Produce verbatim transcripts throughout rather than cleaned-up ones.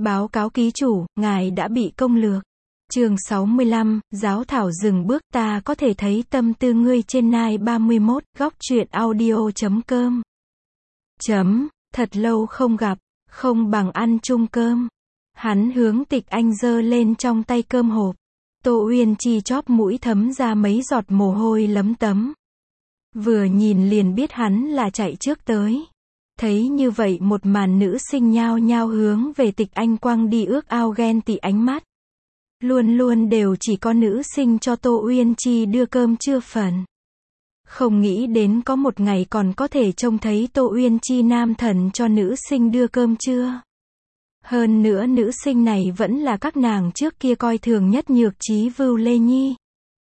Báo cáo ký chủ, ngài đã bị công lược. Chương sáu mươi lăm, giáo thảo dừng bước, ta có thể thấy tâm tư ngươi trên nai ba mươi mốt, góc truyện audio chấm com. Chấm, thật lâu không gặp, không bằng ăn chung cơm. Hắn hướng Tịch Anh giơ lên trong tay cơm hộp. Tô Uyên Chi chóp mũi thấm ra mấy giọt mồ hôi lấm tấm. Vừa nhìn liền biết hắn là chạy trước tới. Thấy như vậy một màn nữ sinh nhao nhao hướng về Tịch Anh quăng đi ước ao ghen tị ánh mắt. Luôn luôn đều chỉ có nữ sinh cho Tô Uyên Chi đưa cơm trưa phần. Không nghĩ đến có một ngày còn có thể trông thấy Tô Uyên Chi nam thần cho nữ sinh đưa cơm trưa. Hơn nữa nữ sinh này vẫn là các nàng trước kia coi thường nhất Nhược Trí Vưu Lê Nhi.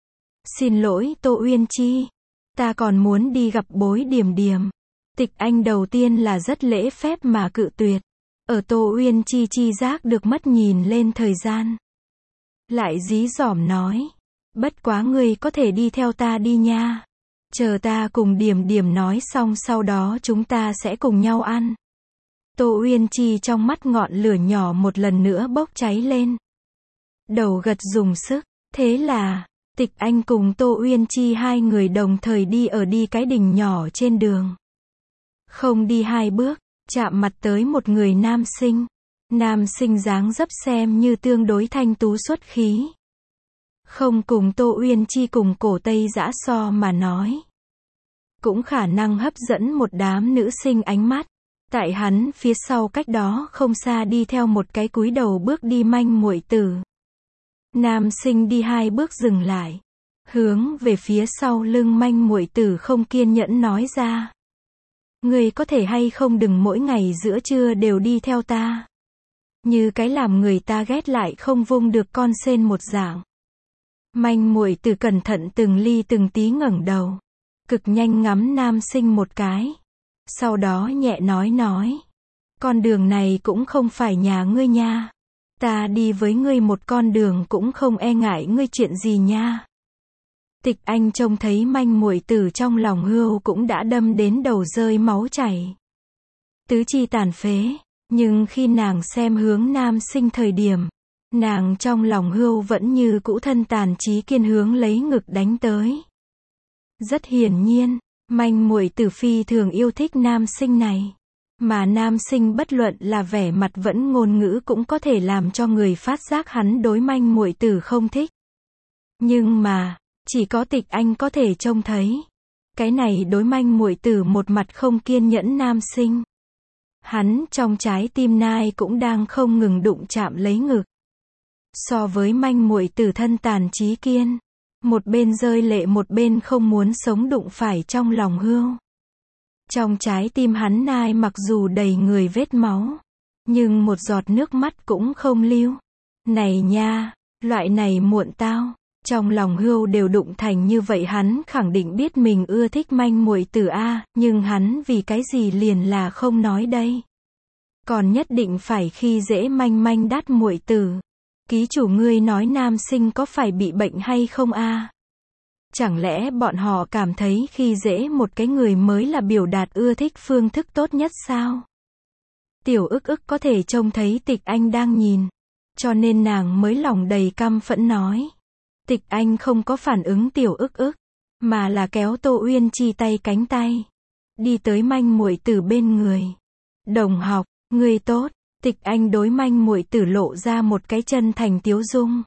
Xin lỗi Tô Uyên Chi, ta còn muốn đi gặp bối Điểm Điểm. Tịch Anh đầu tiên là rất lễ phép mà cự tuyệt. Ở Tô Uyên Chi chi giác được mất nhìn lên thời gian. Lại dí dỏm nói, bất quá ngươi có thể đi theo ta đi nha. Chờ ta cùng Điểm Điểm nói xong sau đó chúng ta sẽ cùng nhau ăn. Tô Uyên Chi trong mắt ngọn lửa nhỏ một lần nữa bốc cháy lên. Đầu gật dùng sức, thế là, Tịch Anh cùng Tô Uyên Chi hai người đồng thời đi ở đi cái đình nhỏ trên đường. Không đi hai bước, chạm mặt tới một người nam sinh. Nam sinh dáng dấp xem như tương đối thanh tú xuất khí. Không cùng Tô Uyên Chi cùng cổ Tây Dã so mà nói. Cũng khả năng hấp dẫn một đám nữ sinh ánh mắt. Tại hắn phía sau cách đó không xa đi theo một cái cúi đầu bước đi manh muội tử. Nam sinh đi hai bước dừng lại. Hướng về phía sau lưng manh muội tử không kiên nhẫn nói ra. Ngươi có thể hay không đừng mỗi ngày giữa trưa đều đi theo ta. Như cái làm người ta ghét lại không vung được con sên một dạng. Manh muội tử cẩn thận từng ly từng tí ngẩng đầu. Cực nhanh ngắm nam sinh một cái. Sau đó nhẹ nói nói. Con đường này cũng không phải nhà ngươi nha. Ta đi với ngươi một con đường cũng không e ngại ngươi chuyện gì nha. Tịch Anh trông thấy manh muội tử trong lòng hươu cũng đã đâm đến đầu rơi máu chảy. Tứ chi tàn phế. Nhưng khi nàng xem hướng nam sinh thời điểm, nàng trong lòng hươu vẫn như cũ thân tàn trí kiên hướng lấy ngực đánh tới. Rất hiển nhiên, manh muội tử phi thường yêu thích nam sinh này. Mà nam sinh bất luận là vẻ mặt vẫn ngôn ngữ cũng có thể làm cho người phát giác hắn đối manh muội tử không thích. Nhưng mà, chỉ có Tịch Anh có thể trông thấy. Cái này đối manh muội tử một mặt không kiên nhẫn nam sinh. Hắn trong trái tim nai cũng đang không ngừng đụng chạm lấy ngực. So với manh muội tử thân tàn trí kiên, một bên rơi lệ một bên không muốn sống đụng phải trong lòng hươu. Trong trái tim hắn nai mặc dù đầy người vết máu, nhưng một giọt nước mắt cũng không lưu. Này nha, loại này muộn tao, trong lòng hươu đều đụng thành như vậy hắn khẳng định biết mình ưa thích manh muội tử a, nhưng hắn vì cái gì liền là không nói đây. Còn nhất định phải khi dễ manh manh đắt muội tử. Ký chủ ngươi nói nam sinh có phải bị bệnh hay không a? Chẳng lẽ bọn họ cảm thấy khi dễ một cái người mới là biểu đạt ưa thích phương thức tốt nhất sao? Tiểu ức ức có thể trông thấy Tịch Anh đang nhìn, cho nên nàng mới lòng đầy căm phẫn nói. Tịch Anh không có phản ứng tiểu ức ức, mà là kéo Tô Uyên Chi tay cánh tay, đi tới manh muội tử bên người. Đồng học, ngươi tốt. Tịch Anh đối manh muội tử lộ ra một cái chân thành tiếu dung.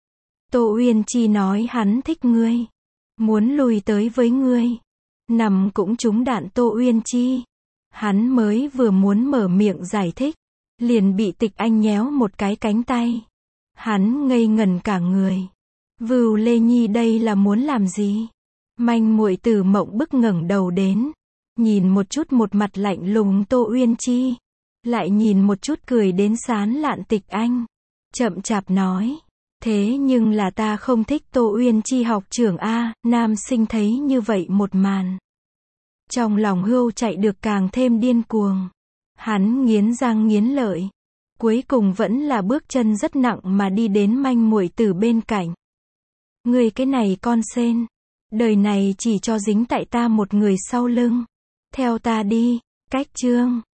Tô Uyên Chi nói hắn thích ngươi, muốn lùi tới với ngươi. Nằm cũng trúng đạn Tô Uyên Chi. Hắn mới vừa muốn mở miệng giải thích, liền bị Tịch Anh nhéo một cái cánh tay. Hắn ngây ngẩn cả người. Vưu Lê Nhi đây là muốn làm gì? Manh muội tử mộng bức ngẩng đầu đến, nhìn một chút một mặt lạnh lùng Tô Uyên Chi, lại nhìn một chút cười đến sán lạn Tịch Anh, chậm chạp nói, thế nhưng là ta không thích Tô Uyên Chi học trưởng a. Nam sinh thấy như vậy một màn, trong lòng hươu chạy được càng thêm điên cuồng. Hắn nghiến răng nghiến lợi, cuối cùng vẫn là bước chân rất nặng mà đi đến manh muội tử bên cạnh. Ngươi cái này con sên, đời này chỉ cho dính tại ta một người sau lưng. Theo ta đi. Cách chương